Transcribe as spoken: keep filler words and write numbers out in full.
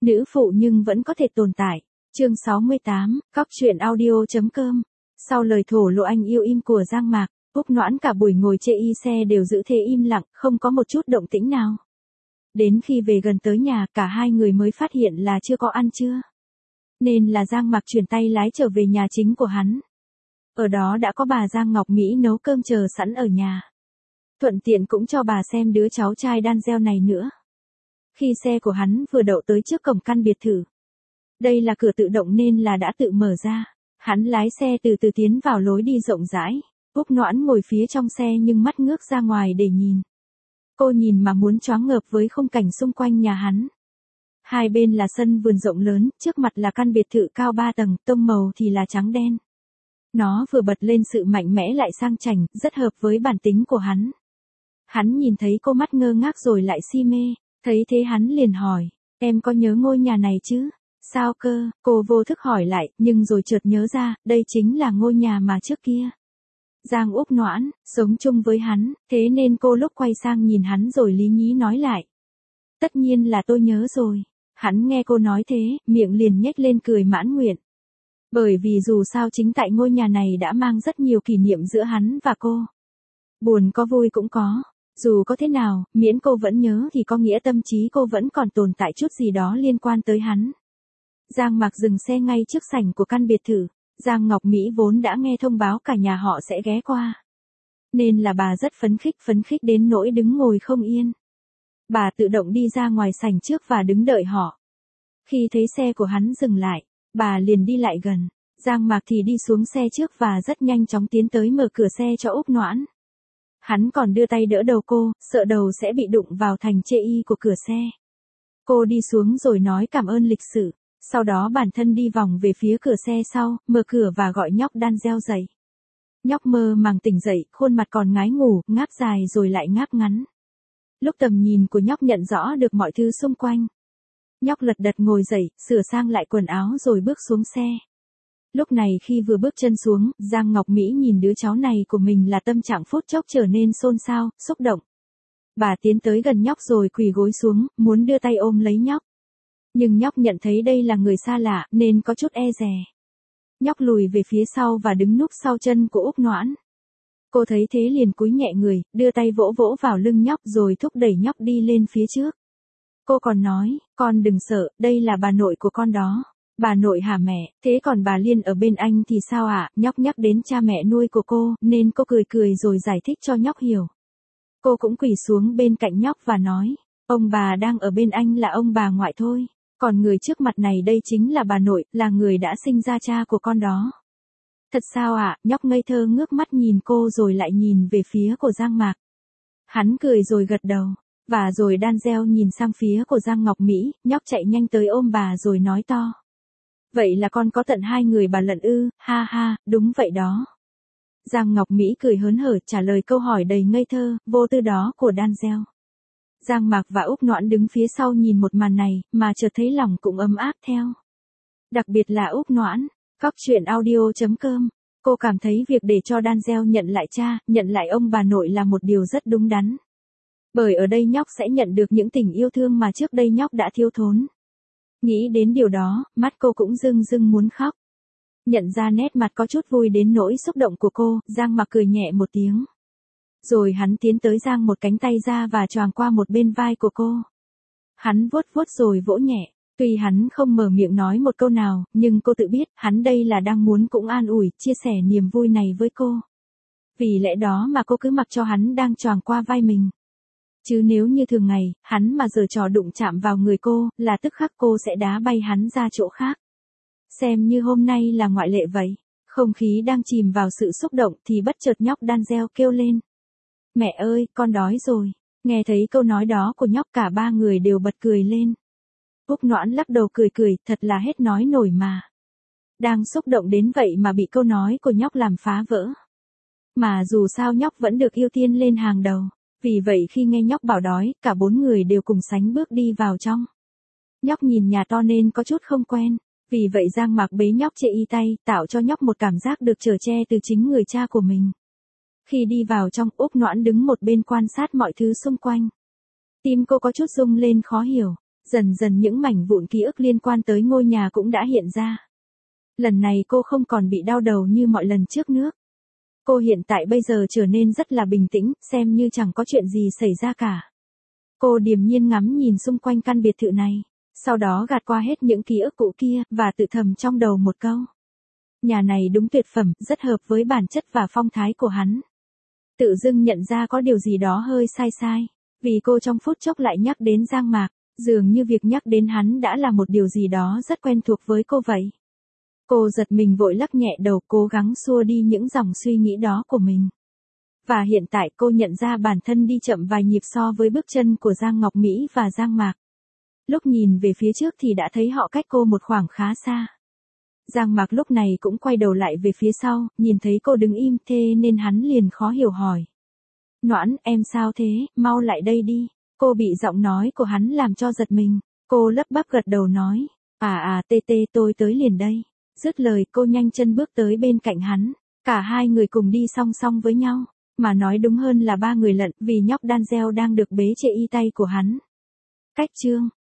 Nữ phụ nhưng vẫn có thể tồn tại. Chương sáu mươi tám, cóc truyện audio.com. Sau lời thổ lộ anh yêu im của Giang Mạc, Úc Noãn cả buổi ngồi chê y xe đều giữ thế im lặng, không có một chút động tĩnh nào. Đến khi về gần tới nhà, cả hai người mới phát hiện là chưa có ăn trưa. Nên là Giang Mạc chuyển tay lái trở về nhà chính của hắn. Ở đó đã có bà Giang Ngọc Mỹ nấu cơm chờ sẵn ở nhà. Thuận tiện cũng cho bà xem đứa cháu trai đan gieo này nữa. Khi xe của hắn vừa đậu tới trước cổng căn biệt thự. Đây là cửa tự động nên là đã tự mở ra. Hắn lái xe từ từ tiến vào lối đi rộng rãi. Úc Noãn ngồi phía trong xe nhưng mắt ngước ra ngoài để nhìn. Cô nhìn mà muốn choáng ngợp với khung cảnh xung quanh nhà hắn. Hai bên là sân vườn rộng lớn, trước mặt là căn biệt thự cao ba tầng, tông màu thì là trắng đen. Nó vừa bật lên sự mạnh mẽ lại sang chảnh, rất hợp với bản tính của hắn. Hắn nhìn thấy cô mắt ngơ ngác rồi lại si mê, thấy thế hắn liền hỏi, em có nhớ ngôi nhà này chứ? Sao cơ? Cô vô thức hỏi lại, nhưng rồi chợt nhớ ra, đây chính là ngôi nhà mà trước kia. Giang Úc Noãn, sống chung với hắn, thế nên cô lúc quay sang nhìn hắn rồi lý nhí nói lại. Tất nhiên là tôi nhớ rồi. Hắn nghe cô nói thế, miệng liền nhếch lên cười mãn nguyện. Bởi vì dù sao chính tại ngôi nhà này đã mang rất nhiều kỷ niệm giữa hắn và cô. Buồn có vui cũng có. Dù có thế nào, miễn cô vẫn nhớ thì có nghĩa tâm trí cô vẫn còn tồn tại chút gì đó liên quan tới hắn. Giang Mạc dừng xe ngay trước sảnh của căn biệt thự. Giang Ngọc Mỹ vốn đã nghe thông báo cả nhà họ sẽ ghé qua. Nên là bà rất phấn khích phấn khích đến nỗi đứng ngồi không yên. Bà tự động đi ra ngoài sảnh trước và đứng đợi họ. Khi thấy xe của hắn dừng lại, bà liền đi lại gần. Giang Mạc thì đi xuống xe trước và rất nhanh chóng tiến tới mở cửa xe cho Úc Noãn. Hắn còn đưa tay đỡ đầu cô, sợ đầu sẽ bị đụng vào thành chê y của cửa xe. Cô đi xuống rồi nói cảm ơn lịch sự. Sau đó bản thân đi vòng về phía cửa xe sau, mở cửa và gọi nhóc đan gieo dậy. Nhóc mơ màng tỉnh dậy, khuôn mặt còn ngái ngủ, ngáp dài rồi lại ngáp ngắn. Lúc tầm nhìn của nhóc nhận rõ được mọi thứ xung quanh. Nhóc lật đật ngồi dậy, sửa sang lại quần áo rồi bước xuống xe. Lúc này khi vừa bước chân xuống, Giang Ngọc Mỹ nhìn đứa cháu này của mình là tâm trạng phút chốc trở nên xôn xao, xúc động. Bà tiến tới gần nhóc rồi quỳ gối xuống, muốn đưa tay ôm lấy nhóc. Nhưng nhóc nhận thấy đây là người xa lạ, nên có chút e dè. Nhóc lùi về phía sau và đứng núp sau chân của Úc Noãn. Cô thấy thế liền cúi nhẹ người, đưa tay vỗ vỗ vào lưng nhóc rồi thúc đẩy nhóc đi lên phía trước. Cô còn nói, con đừng sợ, đây là bà nội của con đó. Bà nội hả mẹ, thế còn bà Liên ở bên anh thì sao ạ? À? Nhóc nhắc đến cha mẹ nuôi của cô, nên cô cười cười rồi giải thích cho nhóc hiểu. Cô cũng quỳ xuống bên cạnh nhóc và nói, ông bà đang ở bên anh là ông bà ngoại thôi. Còn người trước mặt này đây chính là bà nội, là người đã sinh ra cha của con đó. Thật sao ạ? À? Nhóc ngây thơ ngước mắt nhìn cô rồi lại nhìn về phía của Giang Mạc. Hắn cười rồi gật đầu. Và rồi đan gieo nhìn sang phía của Giang Ngọc Mỹ, nhóc chạy nhanh tới ôm bà rồi nói to. Vậy là con có tận hai người bà lận ư, ha ha, đúng vậy đó. Giang Ngọc Mỹ cười hớn hở trả lời câu hỏi đầy ngây thơ, vô tư đó của đan gieo. Giang Mạc và Úc Noãn đứng phía sau nhìn một màn này, mà chợt thấy lòng cũng ấm áp theo. Đặc biệt là Úc Noãn, cóc truyện audio.com, cô cảm thấy việc để cho đan gieo nhận lại cha, nhận lại ông bà nội là một điều rất đúng đắn. Bởi ở đây nhóc sẽ nhận được những tình yêu thương mà trước đây nhóc đã thiếu thốn. Nghĩ đến điều đó, mắt cô cũng rưng rưng muốn khóc. Nhận ra nét mặt có chút vui đến nỗi xúc động của cô, Giang Mạc cười nhẹ một tiếng. Rồi hắn tiến tới giang một cánh tay ra và choàng qua một bên vai của cô. Hắn vuốt vuốt rồi vỗ nhẹ, tuy hắn không mở miệng nói một câu nào, nhưng cô tự biết, hắn đây là đang muốn cũng an ủi, chia sẻ niềm vui này với cô. Vì lẽ đó mà cô cứ mặc cho hắn đang choàng qua vai mình. Chứ nếu như thường ngày, hắn mà giở trò đụng chạm vào người cô, là tức khắc cô sẽ đá bay hắn ra chỗ khác. Xem như hôm nay là ngoại lệ vậy. Không khí đang chìm vào sự xúc động thì bất chợt nhóc đan gieo kêu lên. Mẹ ơi, con đói rồi. Nghe thấy câu nói đó của nhóc cả ba người đều bật cười lên. Úc Noãn lắc đầu cười cười, thật là hết nói nổi mà. Đang xúc động đến vậy mà bị câu nói của nhóc làm phá vỡ. Mà dù sao nhóc vẫn được ưu tiên lên hàng đầu. Vì vậy khi nghe nhóc bảo đói, cả bốn người đều cùng sánh bước đi vào trong. Nhóc nhìn nhà to nên có chút không quen. Vì vậy Giang Mạc bế nhóc chê y tay, tạo cho nhóc một cảm giác được chở che từ chính người cha của mình. Khi đi vào trong, Úc Noãn đứng một bên quan sát mọi thứ xung quanh. Tim cô có chút rung lên khó hiểu. Dần dần những mảnh vụn ký ức liên quan tới ngôi nhà cũng đã hiện ra. Lần này cô không còn bị đau đầu như mọi lần trước nữa. Cô hiện tại bây giờ trở nên rất là bình tĩnh, xem như chẳng có chuyện gì xảy ra cả. Cô điềm nhiên ngắm nhìn xung quanh căn biệt thự này, sau đó gạt qua hết những ký ức cũ kia, và tự thầm trong đầu một câu. Nhà này đúng tuyệt phẩm, rất hợp với bản chất và phong thái của hắn. Tự dưng nhận ra có điều gì đó hơi sai sai, vì cô trong phút chốc lại nhắc đến Giang Mạc, dường như việc nhắc đến hắn đã là một điều gì đó rất quen thuộc với cô vậy. Cô giật mình vội lắc nhẹ đầu, cố gắng xua đi những dòng suy nghĩ đó của mình. Và hiện tại cô nhận ra bản thân đi chậm vài nhịp so với bước chân của Giang Ngọc Mỹ và Giang Mạc. Lúc nhìn về phía trước thì đã thấy họ cách cô một khoảng khá xa. Giang Mạc lúc này cũng quay đầu lại về phía sau, nhìn thấy cô đứng im thế nên hắn liền khó hiểu hỏi. Noãn, em sao thế, mau lại đây đi. Cô bị giọng nói của hắn làm cho giật mình. Cô lắp bắp gật đầu nói. À à tê tê tôi tới liền đây. Dứt lời cô nhanh chân bước tới bên cạnh hắn. Cả hai người cùng đi song song với nhau. Mà nói đúng hơn là ba người lận, vì nhóc Danzel đang được bế trên y tay của hắn. Cách chương